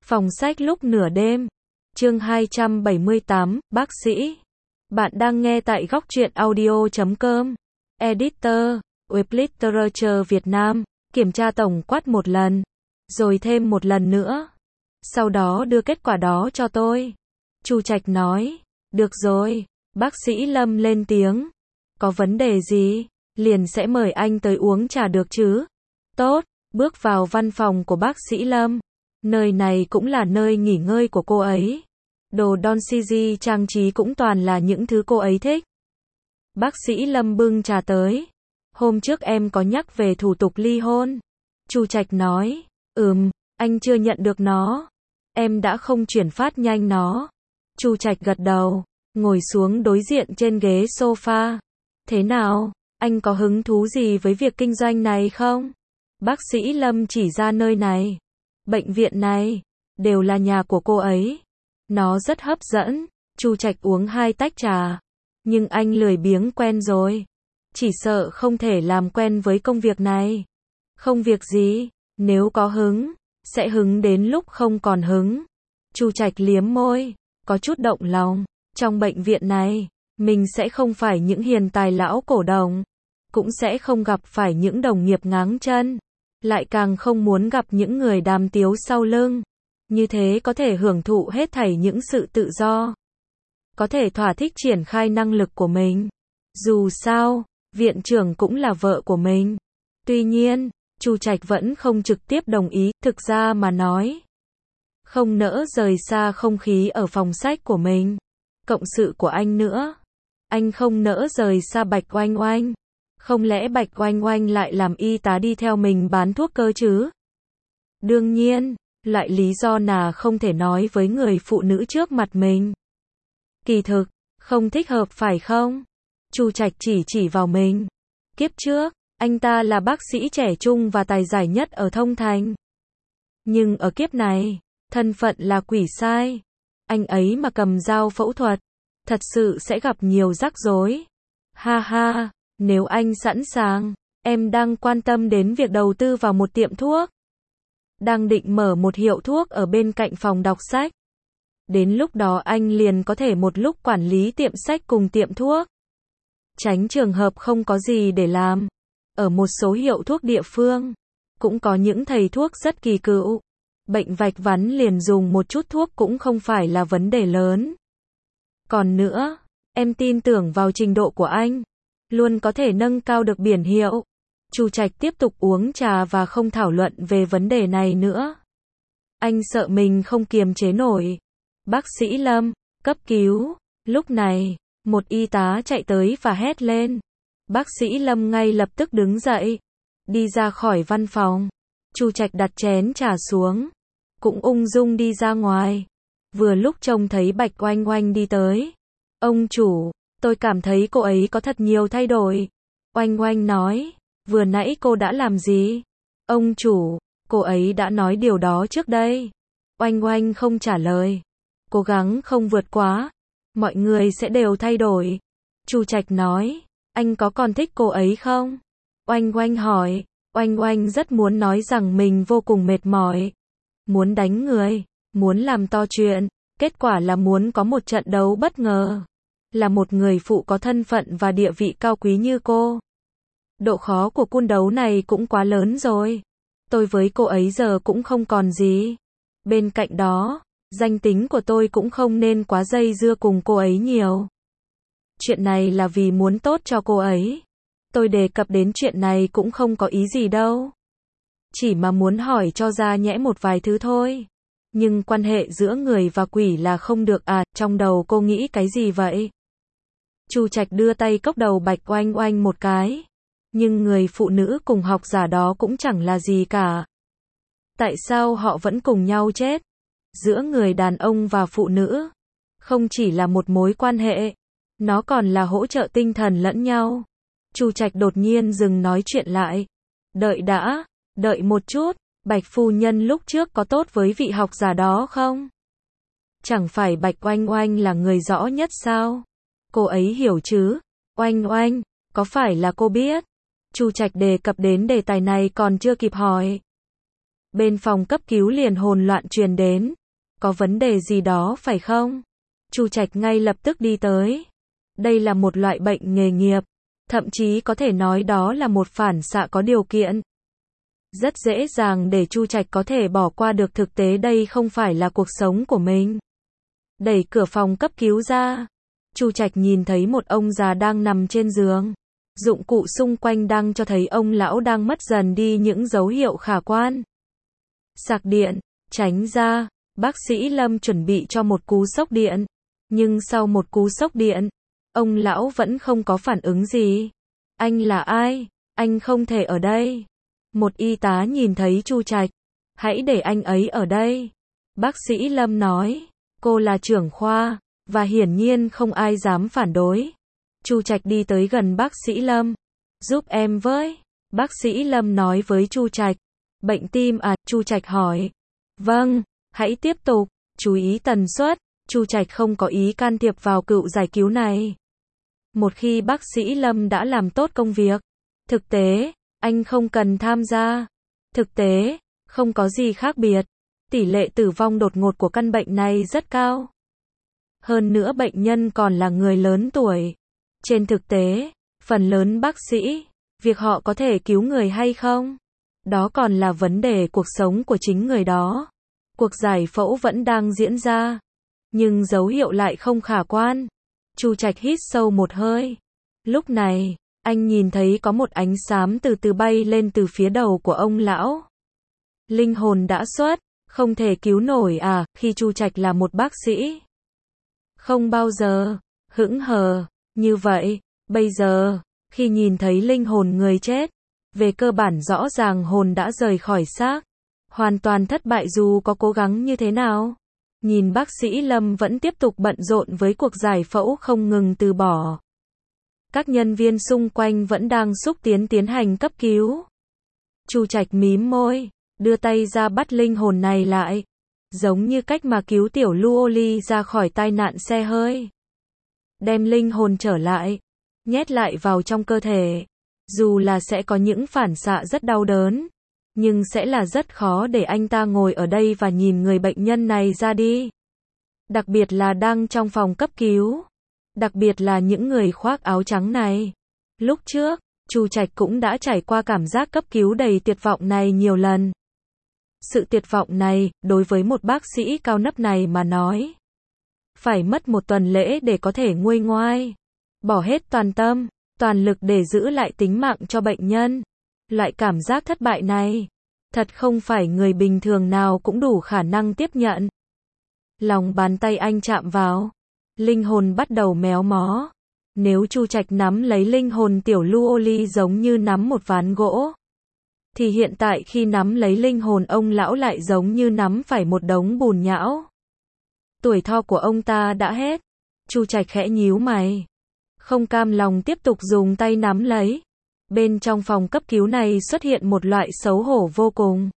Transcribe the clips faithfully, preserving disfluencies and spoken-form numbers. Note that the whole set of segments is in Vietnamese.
Phòng sách lúc nửa đêm. Chương hai trăm bảy mươi tám, bác sĩ. Bạn đang nghe tại góc truyện audio chấm com. Editor, Web Literature Việt Nam. Kiểm tra tổng quát một lần. Rồi thêm một lần nữa. Sau đó đưa kết quả đó cho tôi. Chu Trạch nói. Được rồi. Bác sĩ Lâm lên tiếng. Có vấn đề gì? Liền sẽ mời anh tới uống trà được chứ? Tốt. Bước vào văn phòng của bác sĩ Lâm. Nơi này cũng là nơi nghỉ ngơi của cô ấy. Đồ Don-C-G trang trí cũng toàn là những thứ cô ấy thích. Bác sĩ Lâm bưng trà tới. Hôm trước em có nhắc về thủ tục ly hôn. Chu Trạch nói. Ừm, anh chưa nhận được nó. Em đã không chuyển phát nhanh nó. Chu Trạch gật đầu. Ngồi xuống đối diện trên ghế sofa. Thế nào? Anh có hứng thú gì với việc kinh doanh này không? Bác sĩ Lâm chỉ ra nơi này. Bệnh viện này. Đều là nhà của cô ấy. Nó rất hấp dẫn. Chu Trạch uống hai tách trà. Nhưng anh lười biếng quen rồi. Chỉ sợ không thể làm quen với công việc này. Không việc gì. Nếu có hứng, sẽ hứng đến lúc không còn hứng. Chu Trạch liếm môi. Có chút động lòng. Trong bệnh viện này, mình sẽ không phải những hiền tài lão cổ đồng. Cũng sẽ không gặp phải những đồng nghiệp ngáng chân. Lại càng không muốn gặp những người đàm tiếu sau lưng. Như thế có thể hưởng thụ hết thảy những sự tự do. Có thể thỏa thích triển khai năng lực của mình. Dù sao, viện trưởng cũng là vợ của mình. Tuy nhiên, Chu Trạch vẫn không trực tiếp đồng ý, thực ra mà nói. Không nỡ rời xa không khí ở phòng sách của mình. Cộng sự của anh nữa. Anh không nỡ rời xa Bạch Oanh Oanh. Không lẽ Bạch Oanh Oanh lại làm y tá đi theo mình bán thuốc cơ chứ? Đương nhiên, loại lý do nào không thể nói với người phụ nữ trước mặt mình. Kỳ thực, không thích hợp phải không? Chu Trạch chỉ chỉ vào mình. Kiếp trước, anh ta là bác sĩ trẻ trung và tài giỏi nhất ở Thông Thành. Nhưng ở kiếp này, thân phận là quỷ sai. Anh ấy mà cầm dao phẫu thuật, thật sự sẽ gặp nhiều rắc rối. Ha ha, nếu anh sẵn sàng, em đang quan tâm đến việc đầu tư vào một tiệm thuốc. Đang định mở một hiệu thuốc ở bên cạnh phòng đọc sách. Đến lúc đó anh liền có thể một lúc quản lý tiệm sách cùng tiệm thuốc. Tránh trường hợp không có gì để làm. Ở một số hiệu thuốc địa phương, cũng có những thầy thuốc rất kỳ cựu. Bệnh vạch vắn liền dùng một chút thuốc cũng không phải là vấn đề lớn. Còn nữa, em tin tưởng vào trình độ của anh. Luôn có thể nâng cao được biển hiệu. Chu Trạch tiếp tục uống trà và không thảo luận về vấn đề này nữa. Anh sợ mình không kiềm chế nổi. Bác sĩ Lâm, cấp cứu. Lúc này, một y tá chạy tới và hét lên. Bác sĩ Lâm ngay lập tức đứng dậy. Đi ra khỏi văn phòng. Chu Trạch đặt chén trà xuống. Cũng ung dung đi ra ngoài. Vừa lúc trông thấy Bạch Oanh Oanh đi tới. Ông chủ, tôi cảm thấy cô ấy có thật nhiều thay đổi. Oanh Oanh nói. Vừa nãy cô đã làm gì? Ông chủ, cô ấy đã nói điều đó trước đây. Oanh Oanh không trả lời. Cố gắng không vượt quá. Mọi người sẽ đều thay đổi. Chu Trạch nói. Anh có còn thích cô ấy không? Oanh Oanh hỏi. Oanh Oanh rất muốn nói rằng mình vô cùng mệt mỏi. Muốn đánh người. Muốn làm to chuyện. Kết quả là muốn có một trận đấu bất ngờ. Là một người phụ có thân phận và địa vị cao quý như cô. Độ khó của cuộc đấu này cũng quá lớn rồi. Tôi với cô ấy giờ cũng không còn gì. Bên cạnh đó, danh tính của tôi cũng không nên quá dây dưa cùng cô ấy nhiều. Chuyện này là vì muốn tốt cho cô ấy. Tôi đề cập đến chuyện này cũng không có ý gì đâu. Chỉ mà muốn hỏi cho ra nhẽ một vài thứ thôi. Nhưng quan hệ giữa người và quỷ là không được à, trong đầu cô nghĩ cái gì vậy? Chu Trạch đưa tay cốc đầu Bạch Oanh Oanh một cái. Nhưng người phụ nữ cùng học giả đó cũng chẳng là gì cả. Tại sao họ vẫn cùng nhau chết? Giữa người đàn ông và phụ nữ, không chỉ là một mối quan hệ, nó còn là hỗ trợ tinh thần lẫn nhau. Chu Trạch đột nhiên dừng nói chuyện lại. Đợi đã, đợi một chút, Bạch phu nhân lúc trước có tốt với vị học giả đó không? Chẳng phải Bạch Oanh Oanh là người rõ nhất sao? Cô ấy hiểu chứ? Oanh Oanh, có phải là cô biết? Chu Trạch đề cập đến đề tài này còn chưa kịp hỏi. Bên phòng cấp cứu liền hồn loạn truyền đến. Có vấn đề gì đó phải không? Chu Trạch ngay lập tức đi tới. Đây là một loại bệnh nghề nghiệp. Thậm chí có thể nói đó là một phản xạ có điều kiện. Rất dễ dàng để Chu Trạch có thể bỏ qua được thực tế đây không phải là cuộc sống của mình. Đẩy cửa phòng cấp cứu ra. Chu Trạch nhìn thấy một ông già đang nằm trên giường. Dụng cụ xung quanh đang cho thấy ông lão đang mất dần đi những dấu hiệu khả quan. Sạc điện, tránh ra, bác sĩ Lâm chuẩn bị cho một cú sốc điện. Nhưng sau một cú sốc điện, ông lão vẫn không có phản ứng gì. Anh là ai? Anh không thể ở đây. Một y tá nhìn thấy Chu Trạch. Hãy để anh ấy ở đây. Bác sĩ Lâm nói. Cô là trưởng khoa, và hiển nhiên không ai dám phản đối. Chu Trạch đi tới gần bác sĩ Lâm. Giúp em với. Bác sĩ Lâm nói với Chu Trạch. Bệnh tim à? Chu Trạch hỏi. Vâng, hãy tiếp tục. Chú ý tần suất. Chu Trạch không có ý can thiệp vào cựu giải cứu này. Một khi bác sĩ Lâm đã làm tốt công việc. Thực tế, anh không cần tham gia. Thực tế, không có gì khác biệt. Tỷ lệ tử vong đột ngột của căn bệnh này rất cao. Hơn nữa bệnh nhân còn là người lớn tuổi. Trên thực tế, phần lớn bác sĩ, việc họ có thể cứu người hay không, đó còn là vấn đề cuộc sống của chính người đó. Cuộc giải phẫu vẫn đang diễn ra, nhưng dấu hiệu lại không khả quan. Chu Trạch hít sâu một hơi. Lúc này, anh nhìn thấy có một ánh xám từ từ bay lên từ phía đầu của ông lão. Linh hồn đã xuất, không thể cứu nổi à? Khi Chu Trạch là một bác sĩ, không bao giờ hững hờ như vậy. Bây giờ, khi nhìn thấy linh hồn người chết, về cơ bản rõ ràng hồn đã rời khỏi xác, hoàn toàn thất bại dù có cố gắng như thế nào. Nhìn bác sĩ Lâm vẫn tiếp tục bận rộn với cuộc giải phẫu không ngừng từ bỏ. Các nhân viên xung quanh vẫn đang xúc tiến tiến hành cấp cứu. Chu Trạch mím môi, đưa tay ra bắt linh hồn này lại, giống như cách mà cứu tiểu Luoli ra khỏi tai nạn xe hơi. Đem linh hồn trở lại, nhét lại vào trong cơ thể. Dù là sẽ có những phản xạ rất đau đớn, nhưng sẽ là rất khó để anh ta ngồi ở đây và nhìn người bệnh nhân này ra đi. Đặc biệt là đang trong phòng cấp cứu. Đặc biệt là những người khoác áo trắng này. Lúc trước, Chu Trạch cũng đã trải qua cảm giác cấp cứu đầy tuyệt vọng này nhiều lần. Sự tuyệt vọng này, đối với một bác sĩ cao nấp này mà nói, phải mất một tuần lễ để có thể nguôi ngoai. Bỏ hết toàn tâm, toàn lực để giữ lại tính mạng cho bệnh nhân. Loại cảm giác thất bại này, thật không phải người bình thường nào cũng đủ khả năng tiếp nhận. Lòng bàn tay anh chạm vào, linh hồn bắt đầu méo mó. Nếu Chu Trạch nắm lấy linh hồn tiểu Luoli giống như nắm một ván gỗ, thì hiện tại khi nắm lấy linh hồn ông lão lại giống như nắm phải một đống bùn nhão. Tuổi thọ của ông ta đã hết. Chu Trạch khẽ nhíu mày, không cam lòng tiếp tục dùng tay nắm lấy. Bên trong phòng cấp cứu này xuất hiện một loại xấu hổ vô cùng.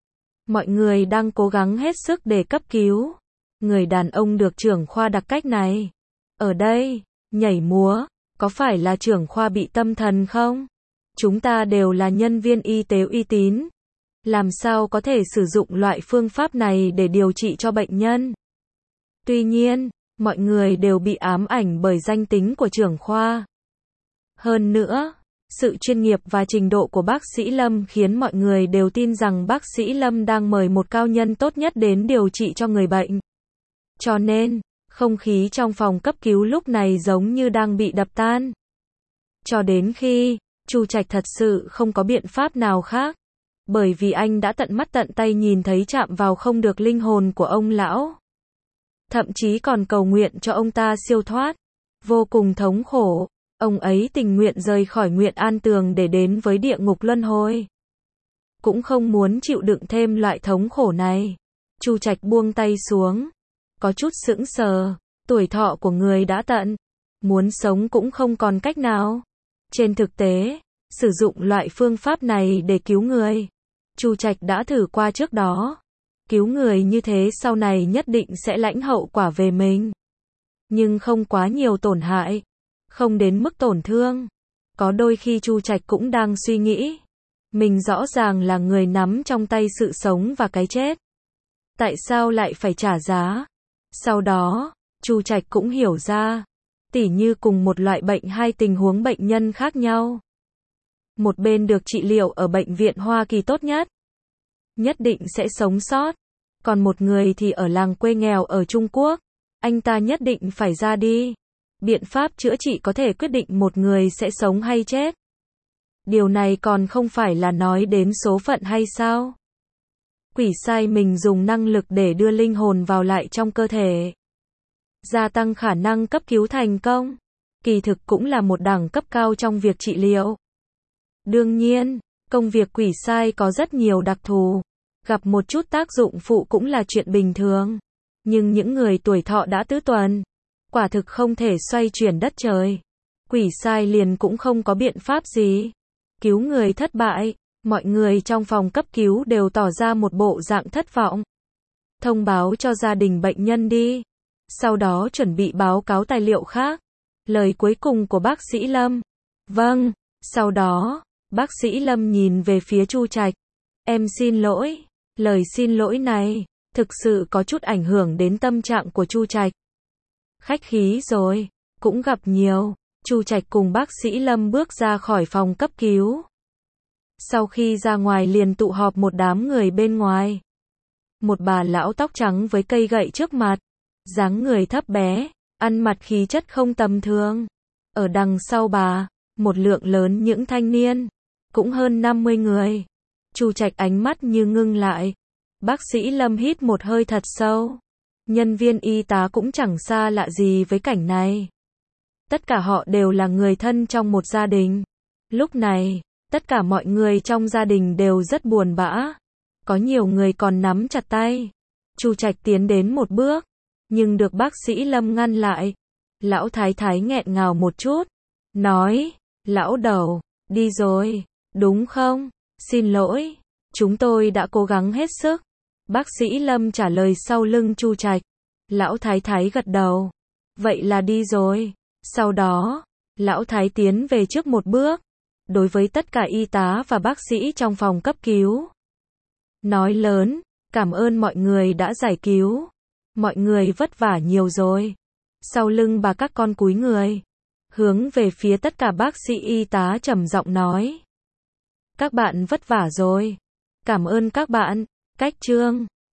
Mọi người đang cố gắng hết sức để cấp cứu. Người đàn ông được trưởng khoa đặc cách này ở đây, nhảy múa, có phải là trưởng khoa bị tâm thần không? Chúng ta đều là nhân viên y tế uy tín. Làm sao có thể sử dụng loại phương pháp này để điều trị cho bệnh nhân? Tuy nhiên, mọi người đều bị ám ảnh bởi danh tính của trưởng khoa. Hơn nữa, sự chuyên nghiệp và trình độ của bác sĩ Lâm khiến mọi người đều tin rằng bác sĩ Lâm đang mời một cao nhân tốt nhất đến điều trị cho người bệnh. Cho nên, không khí trong phòng cấp cứu lúc này giống như đang bị đập tan. Cho đến khi, Chu Trạch thật sự không có biện pháp nào khác. Bởi vì anh đã tận mắt tận tay nhìn thấy chạm vào không được linh hồn của ông lão. Thậm chí còn cầu nguyện cho ông ta siêu thoát. Vô cùng thống khổ. Ông ấy tình nguyện rời khỏi Nguyện An Tường để đến với địa ngục luân hồi. Cũng không muốn chịu đựng thêm loại thống khổ này. Chu Trạch buông tay xuống. Có chút sững sờ. Tuổi thọ của người đã tận. Muốn sống cũng không còn cách nào. Trên thực tế, sử dụng loại phương pháp này để cứu người, Chu Trạch đã thử qua trước đó. Cứu người như thế sau này nhất định sẽ lãnh hậu quả về mình. Nhưng không quá nhiều tổn hại. Không đến mức tổn thương. Có đôi khi Chu Trạch cũng đang suy nghĩ. Mình rõ ràng là người nắm trong tay sự sống và cái chết. Tại sao lại phải trả giá? Sau đó, Chu Trạch cũng hiểu ra, tỉ như cùng một loại bệnh hai tình huống bệnh nhân khác nhau. Một bên được trị liệu ở bệnh viện Hoa Kỳ tốt nhất, nhất định sẽ sống sót. Còn một người thì ở làng quê nghèo ở Trung Quốc, anh ta nhất định phải ra đi. Biện pháp chữa trị có thể quyết định một người sẽ sống hay chết. Điều này còn không phải là nói đến số phận hay sao? Quỷ sai mình dùng năng lực để đưa linh hồn vào lại trong cơ thể, gia tăng khả năng cấp cứu thành công. Kỳ thực cũng là một đẳng cấp cao trong việc trị liệu. Đương nhiên, công việc quỷ sai có rất nhiều đặc thù, gặp một chút tác dụng phụ cũng là chuyện bình thường. Nhưng những người tuổi thọ đã tứ tuần, quả thực không thể xoay chuyển đất trời. Quỷ sai liền cũng không có biện pháp gì. Cứu người thất bại, mọi người trong phòng cấp cứu đều tỏ ra một bộ dạng thất vọng. Thông báo cho gia đình bệnh nhân đi. Sau đó chuẩn bị báo cáo tài liệu khác. Lời cuối cùng của bác sĩ Lâm. Vâng. Sau đó, bác sĩ Lâm nhìn về phía Chu Trạch. Em xin lỗi. Lời xin lỗi này, thực sự có chút ảnh hưởng đến tâm trạng của Chu Trạch. Khách khí rồi, cũng gặp nhiều. Chu Trạch cùng bác sĩ Lâm bước ra khỏi phòng cấp cứu. Sau khi ra ngoài liền tụ họp một đám người bên ngoài. Một bà lão tóc trắng với cây gậy trước mặt, dáng người thấp bé, ăn mặc khí chất không tầm thường. Ở đằng sau bà, một lượng lớn những thanh niên, cũng hơn năm mươi người. Chu Trạch ánh mắt như ngưng lại. Bác sĩ Lâm hít một hơi thật sâu. Nhân viên y tá cũng chẳng xa lạ gì với cảnh này. Tất cả họ đều là người thân trong một gia đình. Lúc này, tất cả mọi người trong gia đình đều rất buồn bã. Có nhiều người còn nắm chặt tay. Chu Trạch tiến đến một bước, nhưng được bác sĩ Lâm ngăn lại. Lão thái thái nghẹn ngào một chút, nói, lão đầu, đi rồi, đúng không? Xin lỗi, chúng tôi đã cố gắng hết sức. Bác sĩ Lâm trả lời sau lưng Chu Trạch. Lão thái thái gật đầu. Vậy là đi rồi. Sau đó, lão thái tiến về trước một bước. Đối với tất cả y tá và bác sĩ trong phòng cấp cứu, nói lớn, cảm ơn mọi người đã giải cứu. Mọi người vất vả nhiều rồi. Sau lưng bà các con cúi người, hướng về phía tất cả bác sĩ y tá trầm giọng nói. Các bạn vất vả rồi. Cảm ơn các bạn. Cách chương